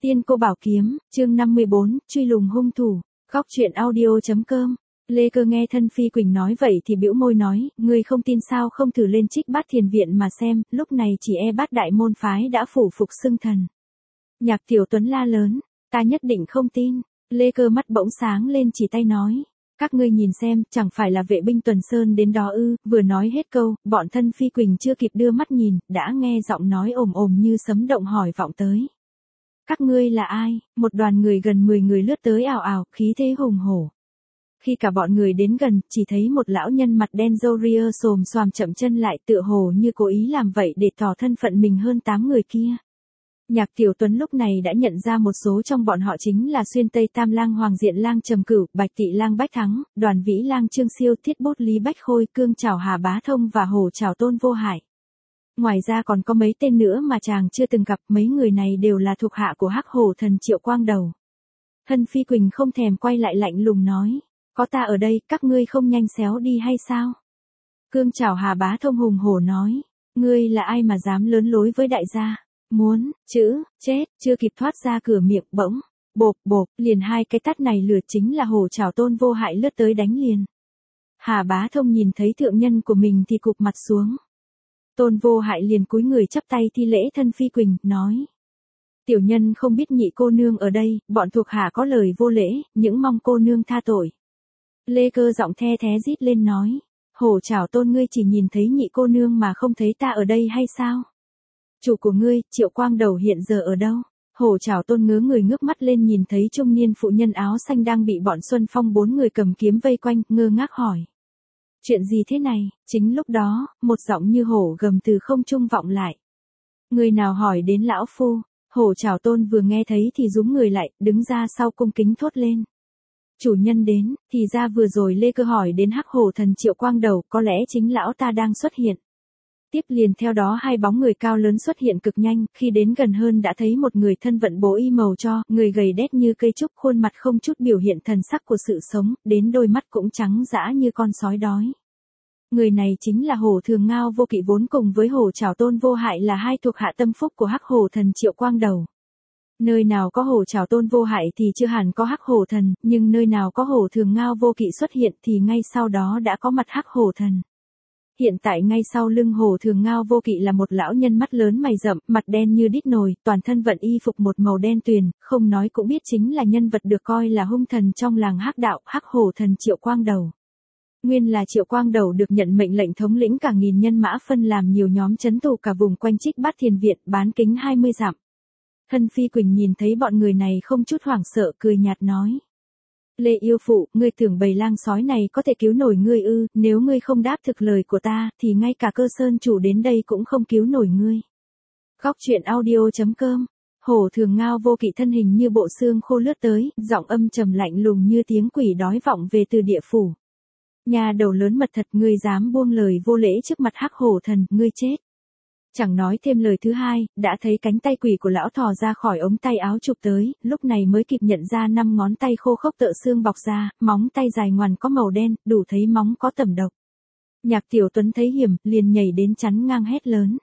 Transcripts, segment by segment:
Tiên cô bảo kiếm, chương 54, truy lùng hung thủ. Góc truyện audio.com. Lê Cơ nghe Thân Phi Quỳnh nói vậy thì bĩu môi nói, ngươi không tin sao không thử lên Trích Bát Thiền Viện mà xem, lúc này chỉ e Bát Đại môn phái đã phủ phục xưng thần. Nhạc Tiểu Tuấn la lớn, ta nhất định không tin. Lê Cơ mắt bỗng sáng lên chỉ tay nói, các ngươi nhìn xem, chẳng phải là vệ binh Tuần Sơn đến đó ư? Vừa nói hết câu, bọn Thân Phi Quỳnh chưa kịp đưa mắt nhìn, đã nghe giọng nói ồm ồm như sấm động hỏi vọng tới. Các ngươi là ai? Một đoàn người gần 10 người lướt tới ào ào, khí thế hùng hổ. Khi cả bọn người đến gần, chỉ thấy một lão nhân mặt đen râu ria xồm xoàm chậm chân lại tựa hồ như cố ý làm vậy để tỏ thân phận mình hơn 8 người kia. Nhạc Tiểu Tuấn lúc này đã nhận ra một số trong bọn họ chính là Xuyên Tây Tam Lang Hoàng Diện Lang Trầm Cửu, Bạch Tị Lang Bách Thắng, Đoàn Vĩ Lang Trương Siêu, Thiết Bốt Lý Bách Khôi, Cương Trảo Hà Bá Thông và Hổ Trảo Tôn Vô Hải. Ngoài ra còn có mấy tên nữa mà chàng chưa từng gặp, mấy người này đều là thuộc hạ của Hắc Hổ Thần Triệu Quang Đầu. Thân Phi Quỳnh không thèm quay lại lạnh lùng nói, có ta ở đây, các ngươi không nhanh xéo đi hay sao? Cương Trảo Hà Bá Thông hùng hổ nói, ngươi là ai mà dám lớn lối với đại gia? Muốn, chữ, chết, chưa kịp thoát ra cửa miệng bỗng, bộp bộp, liền hai cái tát này lửa chính là Hổ Trảo Tôn Vô Hại lướt tới đánh liền. Hà Bá Thông nhìn thấy thượng nhân của mình thì cụp mặt xuống. Tôn Vô Hại liền cúi người chắp tay thi lễ Thân Phi Quỳnh, nói. Tiểu nhân không biết nhị cô nương ở đây, bọn thuộc hạ có lời vô lễ, những mong cô nương tha tội. Lê Cơ giọng the thé rít lên nói, Hổ Trảo Tôn ngươi chỉ nhìn thấy nhị cô nương mà không thấy ta ở đây hay sao? Chủ của ngươi, Triệu Quang Đầu hiện giờ ở đâu? Hổ Trảo Tôn ngớ người ngước mắt lên nhìn thấy trung niên phụ nhân áo xanh đang bị bọn Xuân Phong 4 người cầm kiếm vây quanh, ngơ ngác hỏi. Chuyện gì thế này? Chính lúc đó, một giọng như hổ gầm từ không trung vọng lại. Người nào hỏi đến lão phu? Hổ Trảo Tôn vừa nghe thấy thì rúm người lại, đứng ra sau cung kính thốt lên. Chủ nhân đến, thì ra vừa rồi Lê Cơ hỏi đến Hắc Hổ Thần Triệu Quang Đầu, có lẽ chính lão ta đang xuất hiện. Tiếp liền theo đó hai bóng người cao lớn xuất hiện cực nhanh, khi đến gần hơn đã thấy một người thân vận bố y màu cho, người gầy đét như cây trúc, khuôn mặt không chút biểu hiện thần sắc của sự sống, đến đôi mắt cũng trắng dã như con sói đói. Người này chính là Hổ Thường Ngao Vô Kỵ vốn cùng với Hổ Trảo Tôn Vô Hại là hai thuộc hạ tâm phúc của Hắc Hổ Thần Triệu Quang Đầu. Nơi nào có Hổ Trảo Tôn Vô Hại thì chưa hẳn có Hắc Hổ Thần, nhưng nơi nào có Hổ Thường Ngao Vô Kỵ xuất hiện thì ngay sau đó đã có mặt Hắc Hổ Thần. Hiện tại ngay sau lưng Hổ Thường Ngao Vô Kỵ là một lão nhân mắt lớn mày rậm, mặt đen như đít nồi, toàn thân vận y phục một màu đen tuyền, không nói cũng biết chính là nhân vật được coi là hung thần trong làng Hắc đạo, Hắc Hổ Thần Triệu Quang Đầu. Nguyên là Triệu Quang Đầu được nhận mệnh lệnh thống lĩnh cả nghìn nhân mã phân làm nhiều nhóm trấn thủ cả vùng quanh Trích Bát Thiền Viện, bán kính 20 dặm. Thân Phi Quỳnh nhìn thấy bọn người này không chút hoảng sợ, cười nhạt nói. Lê yêu phụ, ngươi tưởng bầy lang sói này có thể cứu nổi ngươi ư? Nếu ngươi không đáp thực lời của ta, thì ngay cả Cơ Sơn chủ đến đây cũng không cứu nổi ngươi. Góc truyện audio.com. Hổ Thường Ngao Vô Kỵ thân hình như bộ xương khô lướt tới, giọng âm trầm lạnh lùng như tiếng quỷ đói vọng về từ địa phủ. Nhà đầu lớn mật thật, ngươi dám buông lời vô lễ trước mặt Hắc Hổ Thần, ngươi chết. Chẳng nói thêm lời thứ hai, đã thấy cánh tay quỷ của lão thò ra khỏi ống tay áo chụp tới, lúc này mới kịp nhận ra 5 ngón tay khô khốc tựa xương bọc ra, móng tay dài ngoằn có màu đen, đủ thấy móng có tẩm độc. Nhạc Tiểu Tuấn thấy hiểm, liền nhảy đến chắn ngang hét lớn.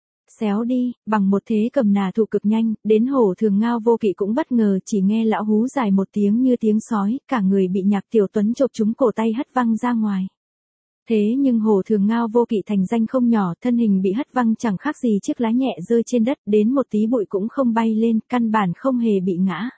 Xéo đi, bằng một thế cầm nà thủ cực nhanh, đến Hổ Thường Ngao Vô Kỵ cũng bất ngờ chỉ nghe lão hú dài một tiếng như tiếng sói, cả người bị Nhạc Tiểu Tuấn chộp trúng cổ tay hất văng ra ngoài. Thế nhưng Hổ Thường Ngao Vô Kỵ thành danh không nhỏ, thân hình bị hất văng chẳng khác gì chiếc lá nhẹ rơi trên đất, đến một tí bụi cũng không bay lên, căn bản không hề bị ngã.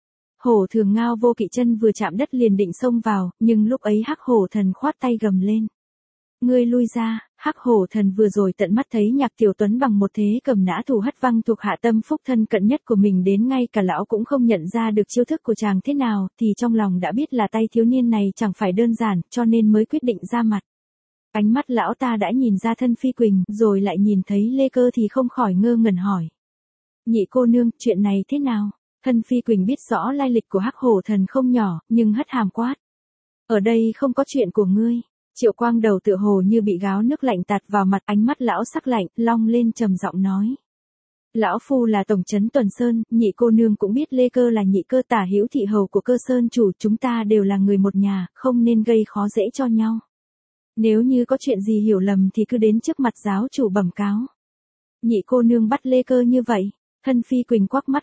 Hổ Thường Ngao Vô Kỵ chân vừa chạm đất liền định xông vào, nhưng lúc ấy Hắc Hổ Thần khoát tay gầm lên. Ngươi lui ra. Hắc Hổ Thần vừa rồi tận mắt thấy Nhạc Tiểu Tuấn bằng một thế cầm nã thủ hất văng thuộc hạ tâm phúc thân cận nhất của mình đến ngay cả lão cũng không nhận ra được chiêu thức của chàng thế nào, thì trong lòng đã biết là tay thiếu niên này chẳng phải đơn giản, cho nên mới quyết định ra mặt. Ánh mắt lão ta đã nhìn ra Thân Phi Quỳnh, rồi lại nhìn thấy Lê Cơ thì không khỏi ngơ ngẩn hỏi. Nhị cô nương, chuyện này thế nào? Thân Phi Quỳnh biết rõ lai lịch của Hắc Hổ Thần không nhỏ, nhưng hất hàm quát. Ở đây không có chuyện của ngươi. Triệu Quang Đầu tựa hồ như bị gáo nước lạnh tạt vào mặt, ánh mắt lão sắc lạnh, long lên trầm giọng nói. Lão phu là tổng trấn Tuần Sơn, nhị cô nương cũng biết Lê Cơ là nhị cơ tả hữu thị hầu của Cơ Sơn chủ, chúng ta đều là người một nhà, không nên gây khó dễ cho nhau. Nếu như có chuyện gì hiểu lầm thì cứ đến trước mặt giáo chủ bẩm cáo. Nhị cô nương bắt Lê Cơ như vậy, Thân Phi Quỳnh quắc mắt quát,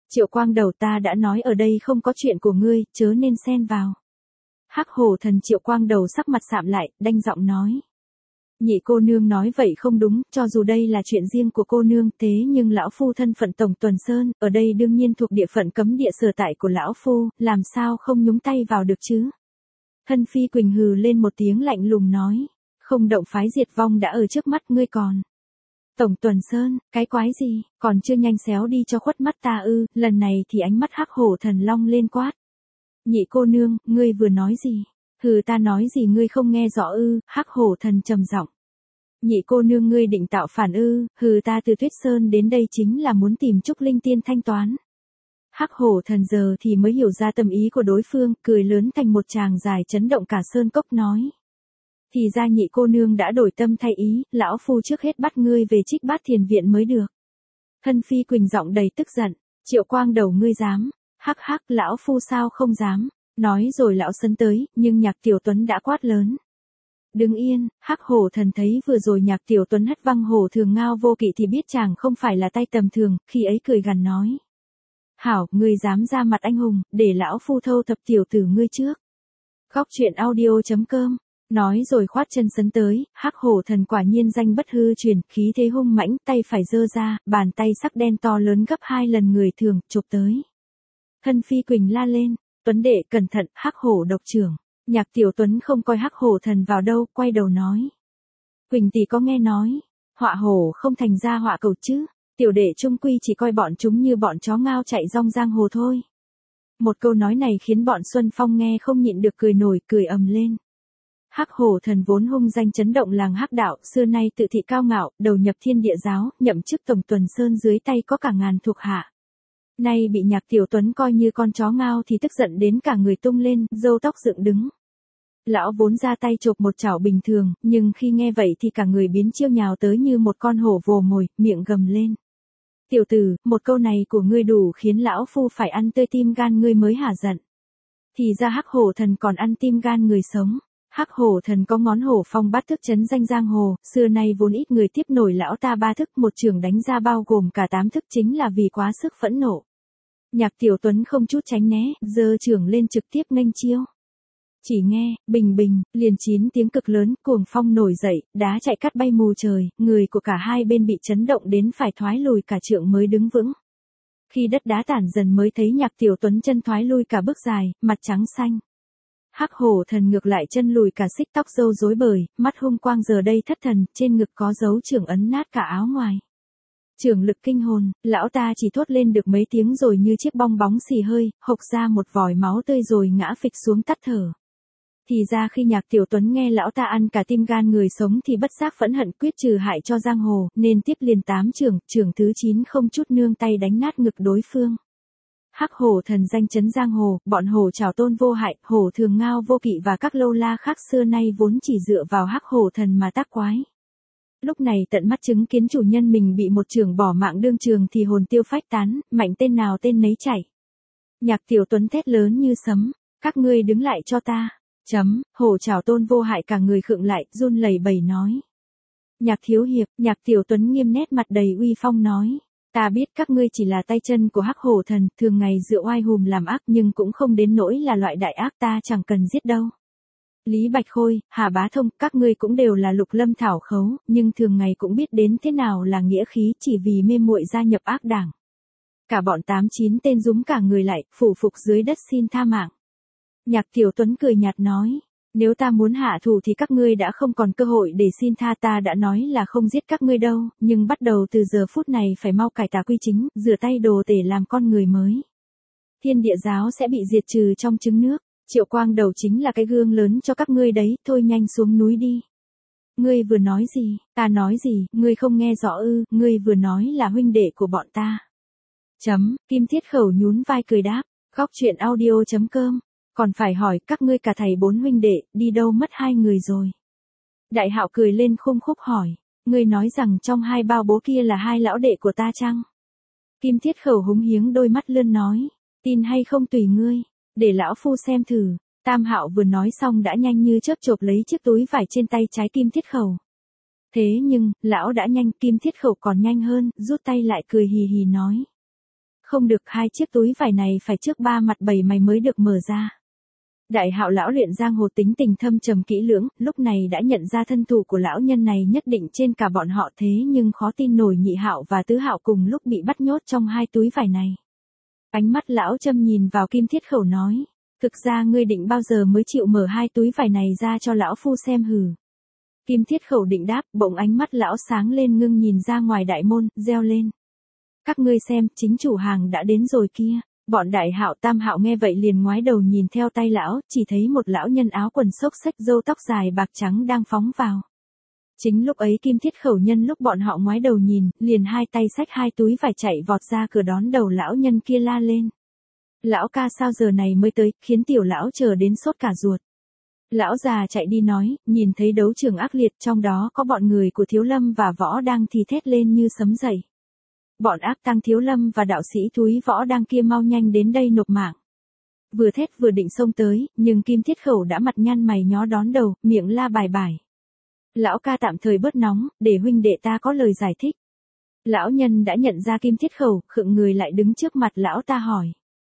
Triệu Quang Đầu, ta đã nói ở đây không có chuyện của ngươi, chớ nên xen vào. Hắc Hổ Thần Triệu Quang Đầu sắc mặt sạm lại, đanh giọng nói. Nhị cô nương nói vậy không đúng, cho dù đây là chuyện riêng của cô nương, thế nhưng lão phu thân phận Tổng Tuần Sơn, ở đây đương nhiên thuộc địa phận cấm địa sở tại của lão phu, làm sao không nhúng tay vào được chứ? Thân Phi Quỳnh hừ lên một tiếng lạnh lùng nói, không động phái diệt vong đã ở trước mắt ngươi còn. Tổng Tuần Sơn, cái quái gì, còn chưa nhanh xéo đi cho khuất mắt ta ư? Lần này thì ánh mắt Hắc Hổ Thần long lên quát. Nhị cô nương, ngươi vừa nói gì? Hừ, ta nói gì ngươi không nghe rõ ư? Hắc Hổ Thần trầm giọng. Nhị cô nương, ngươi định tạo phản ư? Hừ, ta từ Tuyết Sơn đến đây chính là muốn tìm Trúc Linh Tiên thanh toán. Hắc Hổ Thần giờ thì mới hiểu ra tâm ý của đối phương, cười lớn thành một tràng dài chấn động cả sơn cốc nói. Thì ra nhị cô nương đã đổi tâm thay ý, lão phu trước hết bắt ngươi về Trích Bát Thiền Viện mới được. Thân Phi Quỳnh giọng đầy tức giận, Triệu Quang Đầu ngươi dám, hắc hắc, lão phu sao không dám, nói rồi lão sấn tới, nhưng Nhạc Tiểu Tuấn đã quát lớn. Đứng yên, Hắc Hổ Thần thấy vừa rồi Nhạc Tiểu Tuấn hất văng hổ thường ngao vô kỵ thì biết chàng không phải là tay tầm thường, khi ấy cười gằn nói. Hảo, ngươi dám ra mặt anh hùng, để lão phu thâu thập tiểu tử ngươi trước. Góc truyện audio.com. Nói rồi khoát chân sấn tới, Hắc Hổ Thần quả nhiên danh bất hư truyền, khí thế hung mãnh, tay phải giơ ra, bàn tay sắc đen to lớn gấp 2 lần người thường, chụp tới. Thân Phi Quỳnh la lên, Tuấn đệ cẩn thận, Hắc Hổ độc trưởng. Nhạc Tiểu Tuấn không coi Hắc Hổ Thần vào đâu, quay đầu nói. Quỳnh tỷ có nghe nói, họa hổ không thành ra họa cầu chứ, tiểu đệ trung quy chỉ coi bọn chúng như bọn chó ngao chạy rong giang hồ thôi. Một câu nói này khiến bọn Xuân Phong nghe không nhịn được cười nổi, cười ầm lên. Hắc Hổ Thần vốn hung danh chấn động làng Hắc đạo, xưa nay tự thị cao ngạo, đầu nhập Thiên Địa giáo, nhậm chức Tổng Tuần Sơn, dưới tay có cả ngàn thuộc hạ. Nay bị Nhạc Tiểu Tuấn coi như con chó ngao thì tức giận đến cả người tung lên, râu tóc dựng đứng. Lão vốn ra tay chộp một chảo bình thường, nhưng khi nghe vậy thì cả người biến chiêu nhào tới như một con hổ vồ mồi, miệng gầm lên. Tiểu tử, một câu này của ngươi đủ khiến lão phu phải ăn tươi tim gan ngươi mới hả giận. Thì ra Hắc Hổ Thần còn ăn tim gan người sống. Hắc Hổ Thần có ngón hổ phong bát thức chấn danh giang hồ, xưa nay vốn ít người tiếp nổi lão ta ba thức, một trường đánh ra bao gồm cả 8 thức chính là vì quá sức phẫn nộ. Nhạc Tiểu Tuấn không chút tránh né, giơ trường lên trực tiếp nghênh chiêu. Chỉ nghe, bình bình, liền 9 tiếng cực lớn, cuồng phong nổi dậy, đá chạy cắt bay mù trời, người của cả hai bên bị chấn động đến phải thoái lùi cả trượng mới đứng vững. Khi đất đá tản dần mới thấy Nhạc Tiểu Tuấn chân thoái lui cả bước dài, mặt trắng xanh. Hắc Hổ Thần ngược lại chân lùi cả xích tóc râu rối bời, mắt hung quang giờ đây thất thần, trên ngực có dấu trưởng ấn nát cả áo ngoài. Trưởng lực kinh hồn, lão ta chỉ thốt lên được mấy tiếng rồi như chiếc bong bóng xì hơi, hộc ra một vòi máu tươi rồi ngã phịch xuống tắt thở. Thì ra khi Nhạc Tiểu Tuấn nghe lão ta ăn cả tim gan người sống thì bất giác phẫn hận quyết trừ hại cho giang hồ, nên tiếp liền 8 trưởng thứ 9 không chút nương tay đánh nát ngực đối phương. Hắc Hổ Thần danh chấn giang hồ, bọn hổ trảo tôn vô hại, hổ thường ngao vô kỵ và các lâu la khác xưa nay vốn chỉ dựa vào Hắc Hổ Thần mà tác quái. Lúc này tận mắt chứng kiến chủ nhân mình bị một trưởng bỏ mạng đương trường thì hồn tiêu phách tán, mạnh tên nào tên nấy chạy. Nhạc Tiểu Tuấn thét lớn như sấm, các ngươi đứng lại cho ta. Hổ trảo tôn vô hại cả người khựng lại, run lẩy bẩy nói. Nhạc thiếu hiệp, Nhạc Tiểu Tuấn nghiêm nét mặt đầy uy phong nói. Ta biết các ngươi chỉ là tay chân của Hắc Hổ Thần, thường ngày dựa oai hùm làm ác nhưng cũng không đến nỗi là loại đại ác, ta chẳng cần giết đâu. Lý Bạch Khôi, Hà Bá Thông, các ngươi cũng đều là lục lâm thảo khấu, nhưng thường ngày cũng biết đến thế nào là nghĩa khí, chỉ vì mê muội gia nhập ác đảng. Cả bọn 8-9 tên rúm cả người lại, phủ phục dưới đất xin tha mạng. Nhạc Tiểu Tuấn cười nhạt nói. Nếu ta muốn hạ thủ thì các ngươi đã không còn cơ hội để xin tha, ta đã nói là không giết các ngươi đâu, nhưng bắt đầu từ giờ phút này phải mau cải tà quy chính, rửa tay đồ tể làm con người mới. Thiên Địa giáo sẽ bị diệt trừ trong trứng nước, Triệu Quang Đầu chính là cái gương lớn cho các ngươi đấy, thôi nhanh xuống núi đi. Ngươi vừa nói gì, ta nói gì, ngươi không nghe rõ ư, ngươi vừa nói là huynh đệ của bọn ta. Kim Thiết Khẩu nhún vai cười đáp, góc truyện audio.com. Còn phải hỏi các ngươi cả thầy 4 huynh đệ, đi đâu mất 2 người rồi. Đại Hạo cười lên khung khúc hỏi, ngươi nói rằng trong 2 bao bố kia là 2 lão đệ của ta chăng? Kim Thiết Khẩu húng hiếng đôi mắt lươn nói, tin hay không tùy ngươi, để lão phu xem thử. Tam Hạo vừa nói xong đã nhanh như chớp chộp lấy chiếc túi vải trên tay trái Kim Thiết Khẩu. Thế nhưng, lão đã nhanh, Kim Thiết Khẩu còn nhanh hơn, rút tay lại cười hì hì nói. Không được, hai chiếc túi vải này phải trước ba mặt bảy mày mới được mở ra. Đại Hạo lão luyện giang hồ tính tình thâm trầm kỹ lưỡng, lúc này đã nhận ra thân thủ của lão nhân này nhất định trên cả bọn họ, thế nhưng khó tin nổi Nhị Hạo và Tứ Hạo cùng lúc bị bắt nhốt trong hai túi vải này. Ánh mắt lão Châm nhìn vào Kim Thiết Khẩu nói, thực ra ngươi định bao giờ mới chịu mở hai túi vải này ra cho lão phu xem hừ. Kim Thiết Khẩu định đáp, bỗng ánh mắt lão sáng lên ngưng nhìn ra ngoài đại môn, reo lên. Các ngươi xem, chính chủ hàng đã đến rồi kia. Bọn Đại Hạo Tam Hạo nghe vậy liền ngoái đầu nhìn theo tay lão, chỉ thấy một lão nhân áo quần xốc xếch râu tóc dài bạc trắng đang phóng vào. Chính lúc ấy Kim Thiết Khẩu nhân lúc bọn họ ngoái đầu nhìn, liền hai tay xách hai túi vải chạy vọt ra cửa đón đầu lão nhân kia la lên. Lão ca sao giờ này mới tới, khiến tiểu lão chờ đến sốt cả ruột. Lão già chạy đi nói, nhìn thấy đấu trường ác liệt, trong đó có bọn người của Thiếu Lâm và Võ Đang thì thét lên như sấm dậy. Bọn ác tăng Thiếu Lâm và đạo sĩ Thúy Võ Đang kia mau nhanh đến đây nộp mạng. Vừa thét vừa định xông tới, nhưng Kim Thiết Khẩu đã mặt nhăn mày nhó đón đầu, miệng la bài bài. Lão ca tạm thời bớt nóng, để huynh đệ ta có lời giải thích. Lão nhân đã nhận ra Kim Thiết Khẩu, khựng người lại đứng trước mặt lão ta hỏi.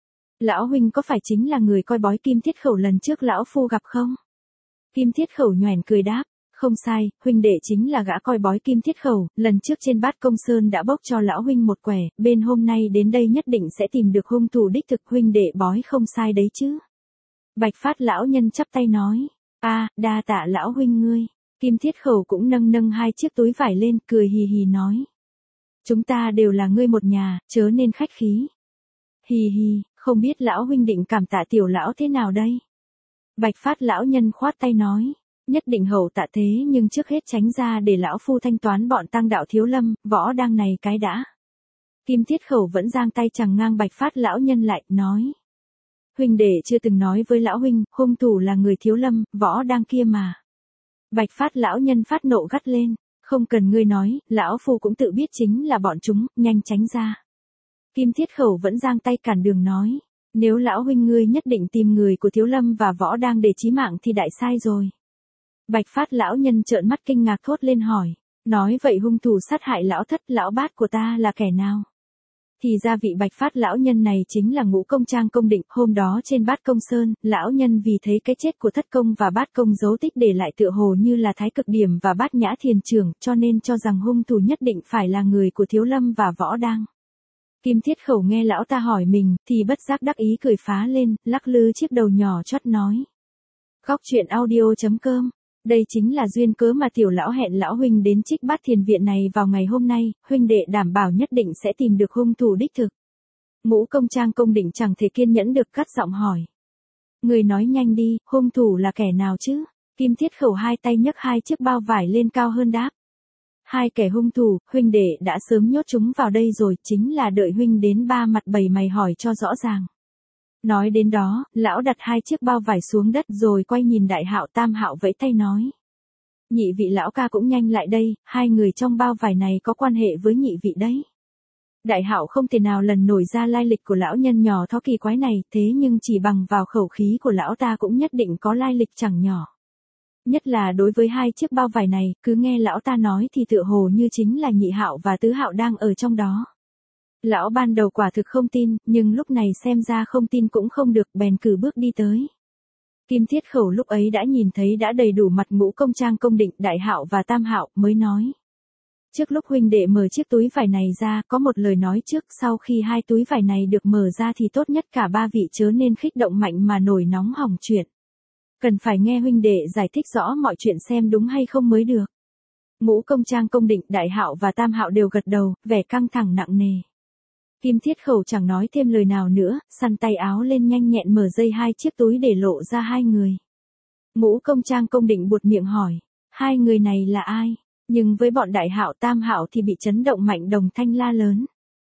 Lão huynh có phải chính là người coi bói Kim Thiết Khẩu lần trước lão phu gặp không? Kim Thiết Khẩu nhoẻn cười đáp. Không sai, huynh đệ chính là gã coi bói Kim Thiết Khẩu, lần trước trên Bát Công Sơn đã bốc cho lão huynh một quẻ, bên hôm nay đến đây nhất định sẽ tìm được hung thủ đích thực, huynh đệ bói không sai đấy chứ. Bạch Phát lão nhân chắp tay nói, đa tạ lão huynh ngươi. Kim Thiết Khẩu cũng nâng nâng hai chiếc túi vải lên, cười hì hì nói. Chúng ta đều là ngươi một nhà, chớ nên khách khí. Hì hì, không biết lão huynh định cảm tạ tiểu lão thế nào đây? Bạch Phát lão nhân khoát tay nói. Nhất định hậu tạ thế, nhưng trước hết tránh ra để lão phu thanh toán bọn tăng đạo Thiếu Lâm, Võ Đang này cái đã. Kim Thiết Khẩu vẫn giang tay chằng ngang Bạch Phát lão nhân lại, nói. Huynh đệ chưa từng nói với lão huynh, hung thủ là người Thiếu Lâm, Võ Đang kia mà. Bạch Phát lão nhân phát nộ gắt lên, không cần ngươi nói, lão phu cũng tự biết chính là bọn chúng, nhanh tránh ra. Kim Thiết Khẩu vẫn giang tay cản đường nói. Nếu lão huynh ngươi nhất định tìm người của Thiếu Lâm và Võ Đang để chí mạng thì đại sai rồi. Bạch Phát lão nhân trợn mắt kinh ngạc thốt lên hỏi, nói vậy hung thủ sát hại lão thất lão bát của ta là kẻ nào? Thì ra vị Bạch Phát lão nhân này chính là Ngũ Công Trang Công Định, hôm đó trên Bát Công Sơn, lão nhân vì thấy cái chết của Thất Công và Bát Công dấu tích để lại tựa hồ như là Thái Cực Điểm và Bát Nhã Thiền Trưởng, cho nên cho rằng hung thủ nhất định phải là người của Thiếu Lâm và Võ Đang. Kim Thiết Khẩu nghe lão ta hỏi mình, thì bất giác đắc ý cười phá lên, lắc lư chiếc đầu nhỏ chót nói. Góc truyện audio.com. Đây chính là duyên cớ mà tiểu lão hẹn lão huynh đến Trích Bát Thiền Viện này vào ngày hôm nay, huynh đệ đảm bảo nhất định sẽ tìm được hung thủ đích thực. Ngũ Công Trang Công Định chẳng thể kiên nhẫn được cất giọng hỏi. Người nói nhanh đi, hung thủ là kẻ nào chứ? Kim Thiết Khẩu hai tay nhấc hai chiếc bao vải lên cao hơn đáp. Hai kẻ hung thủ, huynh đệ đã sớm nhốt chúng vào đây rồi, chính là đợi huynh đến ba mặt bảy mày hỏi cho rõ ràng. Nói đến đó, lão đặt hai chiếc bao vải xuống đất rồi quay nhìn Đại Hạo Tam Hạo vẫy tay nói. Nhị vị lão ca cũng nhanh lại đây, hai người trong bao vải này có quan hệ với nhị vị đấy. Đại Hạo không thể nào lần nổi ra lai lịch của lão nhân nhỏ thó kỳ quái này, thế nhưng chỉ bằng vào khẩu khí của lão ta cũng nhất định có lai lịch chẳng nhỏ. Nhất là đối với hai chiếc bao vải này, cứ nghe lão ta nói thì tựa hồ như chính là Nhị Hạo và Tứ Hạo đang ở trong đó. Lão ban đầu quả thực không tin, nhưng lúc này xem ra không tin cũng không được, bèn cử bước đi tới. Kim Thiết Khẩu lúc ấy đã nhìn thấy đã đầy đủ mặt Ngũ Công Trang Công Định, Đại Hạo và Tam Hạo, mới nói. Trước lúc huynh đệ mở chiếc túi vải này ra, có một lời nói trước, sau khi hai túi vải này được mở ra thì tốt nhất cả ba vị chớ nên khích động mạnh mà nổi nóng hỏng chuyện. Cần phải nghe huynh đệ giải thích rõ mọi chuyện xem đúng hay không mới được. Ngũ Công Trang Công Định, Đại Hạo và Tam Hạo đều gật đầu, vẻ căng thẳng nặng nề. Kim Thiết Khẩu chẳng nói thêm lời nào nữa, săn tay áo lên nhanh nhẹn mở dây hai chiếc túi để lộ ra hai người. Ngũ Công Trang Công Định buột miệng hỏi, hai người này là ai? Nhưng với bọn Đại Hạo Tam Hạo thì bị chấn động mạnh, đồng thanh la lớn.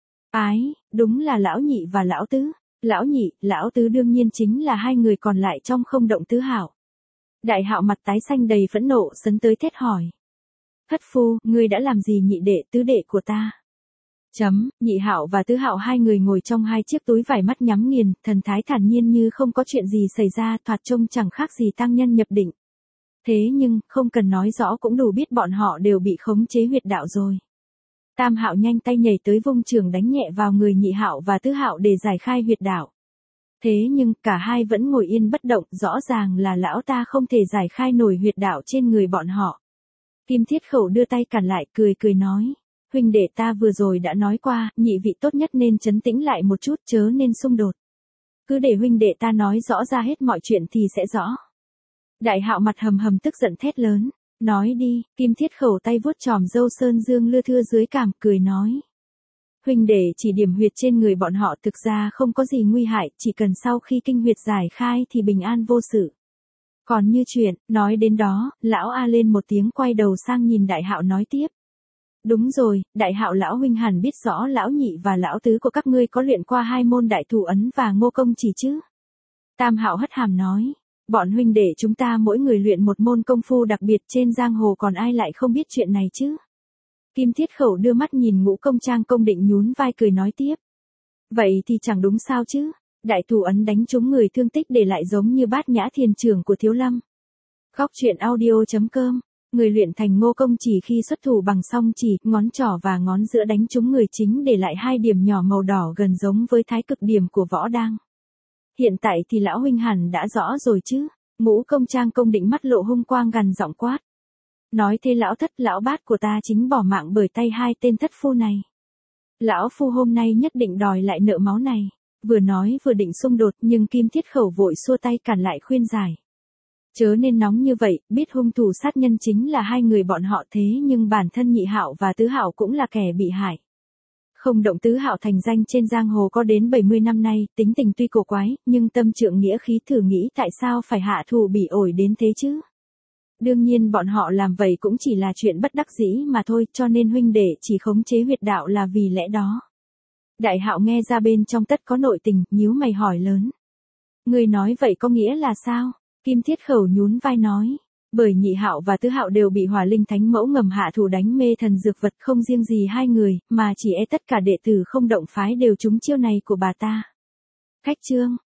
Ái, đúng là lão nhị và lão tứ. Lão nhị, lão tứ đương nhiên chính là hai người còn lại trong không động Tứ Hạo. Đại Hạo mặt tái xanh đầy phẫn nộ sấn tới thét hỏi. Thất phu, ngươi đã làm gì nhị đệ tứ đệ của ta? Nhị Hạo và Tứ Hạo hai người ngồi trong hai chiếc túi vải mắt nhắm nghiền, thần thái thản nhiên như không có chuyện gì xảy ra, thoạt trông chẳng khác gì tăng nhân nhập định. Thế nhưng, không cần nói rõ cũng đủ biết bọn họ đều bị khống chế huyệt đạo rồi. Tam Hạo nhanh tay nhảy tới vung trường đánh nhẹ vào người Nhị Hạo và Tứ Hạo để giải khai huyệt đạo. Thế nhưng cả hai vẫn ngồi yên bất động, rõ ràng là lão ta không thể giải khai nổi huyệt đạo trên người bọn họ. Kim Thiết Khẩu đưa tay cản lại, cười cười nói, huynh đệ ta vừa rồi đã nói qua, nhị vị tốt nhất nên trấn tĩnh lại một chút, chớ nên xung đột. Cứ để huynh đệ ta nói rõ ra hết mọi chuyện thì sẽ rõ. Đại Hạo mặt hầm hầm tức giận thét lớn, nói đi. Kim Thiết Khẩu tay vuốt chòm râu sơn dương lưa thưa dưới cằm, cười nói. Huynh đệ chỉ điểm huyệt trên người bọn họ thực ra không có gì nguy hại, chỉ cần sau khi kinh huyệt giải khai thì bình an vô sự. Còn như chuyện, nói đến đó, lão A lên một tiếng quay đầu sang nhìn Đại Hạo nói tiếp. Đúng rồi, Đại Hạo lão huynh hẳn biết rõ lão nhị và lão tứ của các ngươi có luyện qua 2 môn đại thủ ấn và ngô công chỉ chứ. Tam Hạo hất hàm nói, bọn huynh đệ chúng ta mỗi người luyện một môn công phu đặc biệt, trên giang hồ còn ai lại không biết chuyện này chứ. Kim Thiết Khẩu đưa mắt nhìn Ngũ Công Trang Công Định nhún vai cười nói tiếp. Vậy thì chẳng đúng sao chứ, đại thủ ấn đánh trúng người thương tích để lại giống như Bát Nhã Thiền Trưởng của Thiếu Lâm. Góc truyện audio.com. Người luyện thành ngô công chỉ khi xuất thủ bằng song chỉ, ngón trỏ và ngón giữa đánh trúng người chính để lại 2 điểm nhỏ màu đỏ gần giống với thái cực điểm của võ đang. Hiện tại thì lão huynh hẳn đã rõ rồi chứ. Ngũ Công Trang Công Định mắt lộ hung quang gằn giọng quát. Nói thế lão thất lão bát của ta chính bỏ mạng bởi tay 2 tên thất phu này. Lão phu hôm nay nhất định đòi lại nợ máu này. Vừa nói vừa định xung đột nhưng Kim Thiết Khẩu vội xua tay cản lại khuyên giải. Chớ nên nóng như vậy, biết hung thủ sát nhân chính là 2 người bọn họ, thế nhưng bản thân Nhị Hạo và Tứ Hạo cũng là kẻ bị hại. Không động Tứ Hạo thành danh trên giang hồ có đến 70 năm nay, tính tình tuy cổ quái, nhưng tâm trượng nghĩa khí, thử nghĩ tại sao phải hạ thủ bỉ ổi đến thế chứ. Đương nhiên bọn họ làm vậy cũng chỉ là chuyện bất đắc dĩ mà thôi, cho nên huynh đệ chỉ khống chế huyệt đạo là vì lẽ đó. Đại Hạo nghe ra bên trong tất có nội tình, nhíu mày hỏi lớn. Người nói vậy có nghĩa là sao? Kim Thiết Khẩu nhún vai nói. Bởi Nhị Hạo và Tứ Hạo đều bị Hỏa Linh Thánh Mẫu ngầm hạ thủ đánh mê thần dược vật, không riêng gì 2 người, mà chỉ tất cả đệ tử không động phái đều trúng chiêu này của bà ta. Khách chương.